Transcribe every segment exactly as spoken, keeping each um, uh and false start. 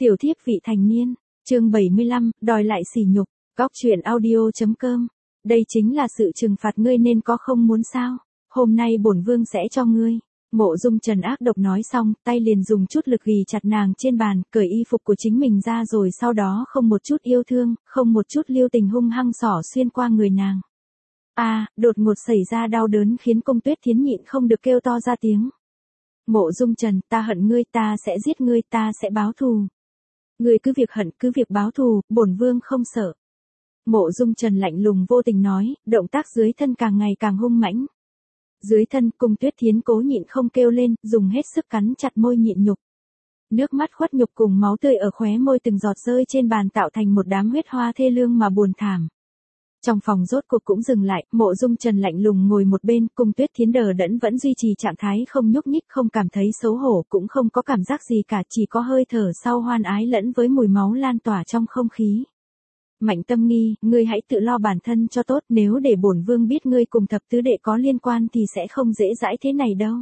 Tiểu thiếp vị thành niên, chương bảy mươi lăm, đòi lại sỉ nhục, góc truyện audio.com. Đây chính là sự trừng phạt ngươi nên có không muốn sao? Hôm nay bổn vương sẽ cho ngươi. Mộ Dung Trần ác độc nói xong, tay liền dùng chút lực ghì chặt nàng trên bàn, cởi y phục của chính mình ra rồi sau đó không một chút yêu thương, không một chút lưu tình hung hăng xỏ xuyên qua người nàng. A, à, đột ngột xảy ra đau đớn khiến Cung Tuyết Thiến nhịn không được kêu to ra tiếng. Mộ Dung Trần, ta hận ngươi, ta sẽ giết ngươi, ta sẽ báo thù. Ngươi cứ việc hận, cứ việc báo thù, bổn vương không sợ. Mộ Dung Trần lạnh lùng vô tình nói, động tác dưới thân càng ngày càng hung mãnh. Dưới thân, Cung Tuyết Thiến cố nhịn không kêu lên, dùng hết sức cắn chặt môi nhịn nhục. Nước mắt khuất nhục cùng máu tươi ở khóe môi từng giọt rơi trên bàn tạo thành một đám huyết hoa thê lương mà buồn thảm. Trong phòng rốt cuộc cũng dừng lại, Mộ Dung Trần lạnh lùng ngồi một bên, Cung Tuyết Thiến đờ đẫn vẫn duy trì trạng thái không nhúc nhích, không cảm thấy xấu hổ, cũng không có cảm giác gì cả, chỉ có hơi thở sau hoan ái lẫn với mùi máu lan tỏa trong không khí. Mạnh Tâm Nghi, ngươi hãy tự lo bản thân cho tốt, nếu để bổn vương biết ngươi cùng thập tứ đệ có liên quan thì sẽ không dễ dãi thế này đâu.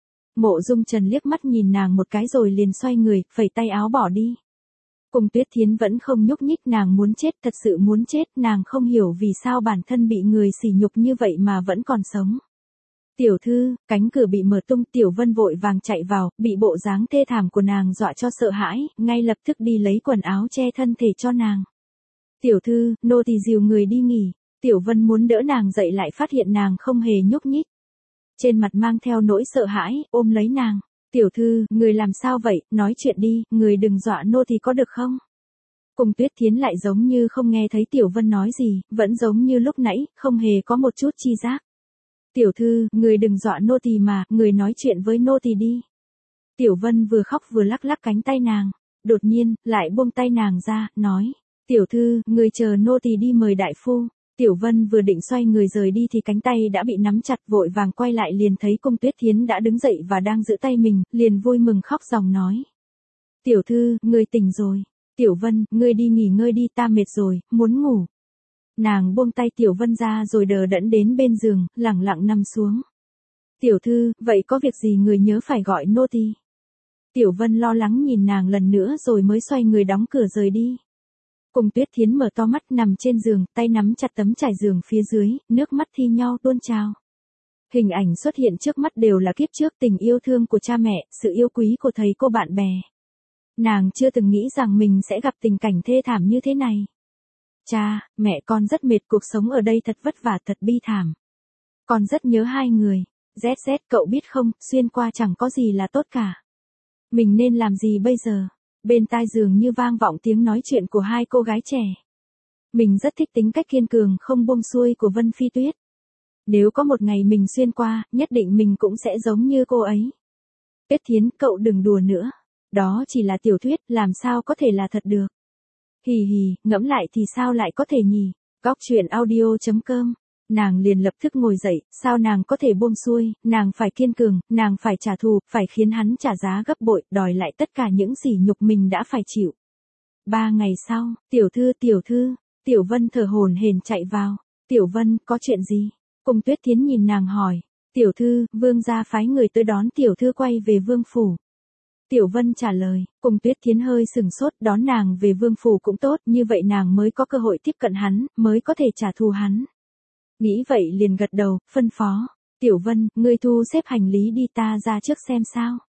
Mộ Dung Trần liếc mắt nhìn nàng một cái rồi liền xoay người, phẩy tay áo bỏ đi. Cung Tuyết Thiến vẫn không nhúc nhích, nàng muốn chết, thật sự muốn chết, nàng không hiểu vì sao bản thân bị người sỉ nhục như vậy mà vẫn còn sống. Tiểu thư, cánh cửa bị mở tung, Tiểu Vân vội vàng chạy vào, bị bộ dáng thê thảm của nàng dọa cho sợ hãi, ngay lập tức đi lấy quần áo che thân thể cho nàng. Tiểu thư, nô tỳ dìu người đi nghỉ. Tiểu Vân muốn đỡ nàng dậy lại phát hiện nàng không hề nhúc nhích. Trên mặt mang theo nỗi sợ hãi, ôm lấy nàng. Tiểu thư, người làm sao vậy, nói chuyện đi, người đừng dọa nô tỳ có được không? Cung Tuyết Thiến lại giống như không nghe thấy Tiểu Vân nói gì, vẫn giống như lúc nãy, không hề có một chút chi giác. Tiểu thư, người đừng dọa nô tỳ mà, người nói chuyện với nô tỳ đi. Tiểu Vân vừa khóc vừa lắc lắc cánh tay nàng, đột nhiên, lại buông tay nàng ra, nói. Tiểu thư, người chờ nô tỳ đi mời đại phu. Tiểu Vân vừa định xoay người rời đi thì cánh tay đã bị nắm chặt, vội vàng quay lại liền thấy Cung Tuyết Thiến đã đứng dậy và đang giữ tay mình, liền vui mừng khóc ròng nói. Tiểu thư, người tỉnh rồi. Tiểu Vân, ngươi đi nghỉ ngơi đi, ta mệt rồi, muốn ngủ. Nàng buông tay Tiểu Vân ra rồi đờ đẫn đến bên giường, lẳng lặng nằm xuống. Tiểu thư, vậy có việc gì người nhớ phải gọi nô tỳ. Tiểu Vân lo lắng nhìn nàng lần nữa rồi mới xoay người đóng cửa rời đi. Cung Tuyết Thiến mở to mắt nằm trên giường, tay nắm chặt tấm trải giường phía dưới, nước mắt thi nhau tuôn trào. Hình ảnh xuất hiện trước mắt đều là kiếp trước tình yêu thương của cha mẹ, sự yêu quý của thầy cô bạn bè. Nàng chưa từng nghĩ rằng mình sẽ gặp tình cảnh thê thảm như thế này. Cha, mẹ con rất mệt, cuộc sống ở đây thật vất vả, thật bi thảm. Con rất nhớ hai người. zét zét, cậu biết không, xuyên qua chẳng có gì là tốt cả. Mình nên làm gì bây giờ? Bên tai giường như vang vọng tiếng nói chuyện của hai cô gái trẻ. Mình rất thích tính cách kiên cường không buông xuôi của Vân Phi Tuyết. Nếu có một ngày mình xuyên qua, nhất định mình cũng sẽ giống như cô ấy. Tuyết Thiến, cậu đừng đùa nữa. Đó chỉ là tiểu thuyết, làm sao có thể là thật được. Hì hì, ngẫm lại thì sao lại có thể nhỉ? Góc truyện audio.com. Nàng liền lập tức ngồi dậy, sao nàng có thể buông xuôi, nàng phải kiên cường, nàng phải trả thù, phải khiến hắn trả giá gấp bội, đòi lại tất cả những sỉ nhục mình đã phải chịu. Ba ngày sau, tiểu thư, tiểu thư, Tiểu Vân thở hổn hển chạy vào. Tiểu Vân, có chuyện gì? Cung Tuyết Thiến nhìn nàng hỏi. Tiểu thư, vương gia phái người tới đón tiểu thư quay về vương phủ. Tiểu Vân trả lời. Cung Tuyết Thiến hơi sừng sốt, đón nàng về vương phủ cũng tốt, như vậy nàng mới có cơ hội tiếp cận hắn, mới có thể trả thù hắn. Nghĩ vậy liền gật đầu, phân phó. Tiểu Vân, ngươi thu xếp hành lý đi, ta ra trước xem sao.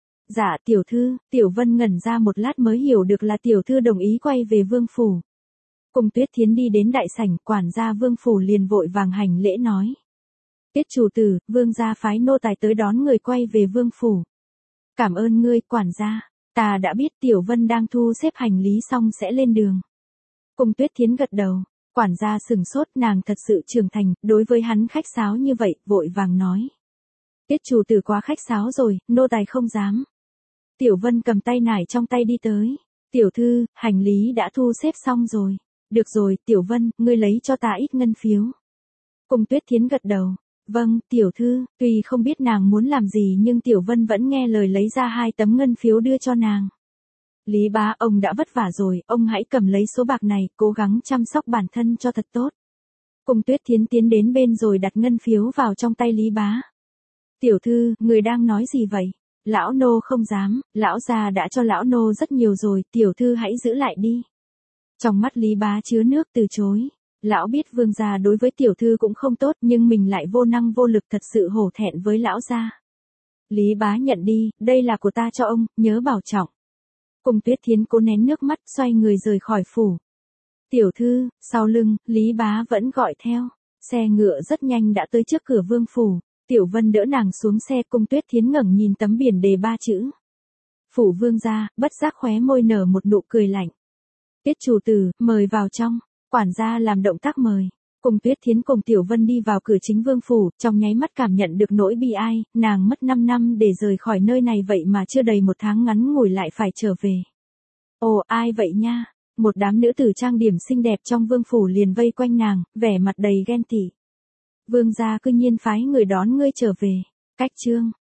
Dạ tiểu thư. Tiểu Vân ngẩn ra một lát mới hiểu được là tiểu thư đồng ý quay về vương phủ. Cung Tuyết Thiến đi đến đại sảnh, quản gia vương phủ liền vội vàng hành lễ nói. Tiết chủ tử, vương gia phái nô tài tới đón người quay về vương phủ. Cảm ơn ngươi, quản gia. Ta đã biết. Tiểu Vân đang thu xếp hành lý xong sẽ lên đường. Cung Tuyết Thiến gật đầu. Quản gia sừng sốt, nàng thật sự trưởng thành, đối với hắn khách sáo như vậy, vội vàng nói. Tiết chủ tử quá khách sáo rồi, nô tài không dám. Tiểu Vân cầm tay nải trong tay đi tới. Tiểu thư, hành lý đã thu xếp xong rồi. Được rồi, Tiểu Vân, ngươi lấy cho ta ít ngân phiếu. Cung Tuyết Thiến gật đầu. Vâng, tiểu thư, tuy không biết nàng muốn làm gì nhưng Tiểu Vân vẫn nghe lời lấy ra hai tấm ngân phiếu đưa cho nàng. Lý bá, ông đã vất vả rồi, ông hãy cầm lấy số bạc này, cố gắng chăm sóc bản thân cho thật tốt. Cung Tuyết Thiến tiến đến bên rồi đặt ngân phiếu vào trong tay Lý bá. Tiểu thư, người đang nói gì vậy? Lão nô không dám, lão gia đã cho lão nô rất nhiều rồi, tiểu thư hãy giữ lại đi. Trong mắt Lý Bá chứa nước từ chối. Lão biết vương gia đối với tiểu thư cũng không tốt nhưng mình lại vô năng vô lực thật sự hổ thẹn với lão gia. Lý Bá nhận đi, đây là của ta cho ông, nhớ bảo trọng. Cung Tuyết Thiến cố nén nước mắt xoay người rời khỏi phủ. Tiểu thư, sau lưng, Lý Bá vẫn gọi theo. Xe ngựa rất nhanh đã tới trước cửa vương phủ. Tiểu Vân đỡ nàng xuống xe, Cung Tuyết Thiến ngẩng nhìn tấm biển đề ba chữ. Phủ vương gia, bất giác khóe môi nở một nụ cười lạnh. Tiết chủ tử, mời vào trong. Quản gia làm động tác mời. Cung Tuyết Thiến cùng Tiểu Vân đi vào cửa chính vương phủ, trong nháy mắt cảm nhận được nỗi bi ai, nàng mất năm năm để rời khỏi nơi này vậy mà chưa đầy một tháng ngắn ngủi lại phải trở về. Ồ, ai vậy nha? Một đám nữ tử trang điểm xinh đẹp trong vương phủ liền vây quanh nàng, vẻ mặt đầy ghen tị. Vương gia cư nhiên phái người đón ngươi trở về. Cách chương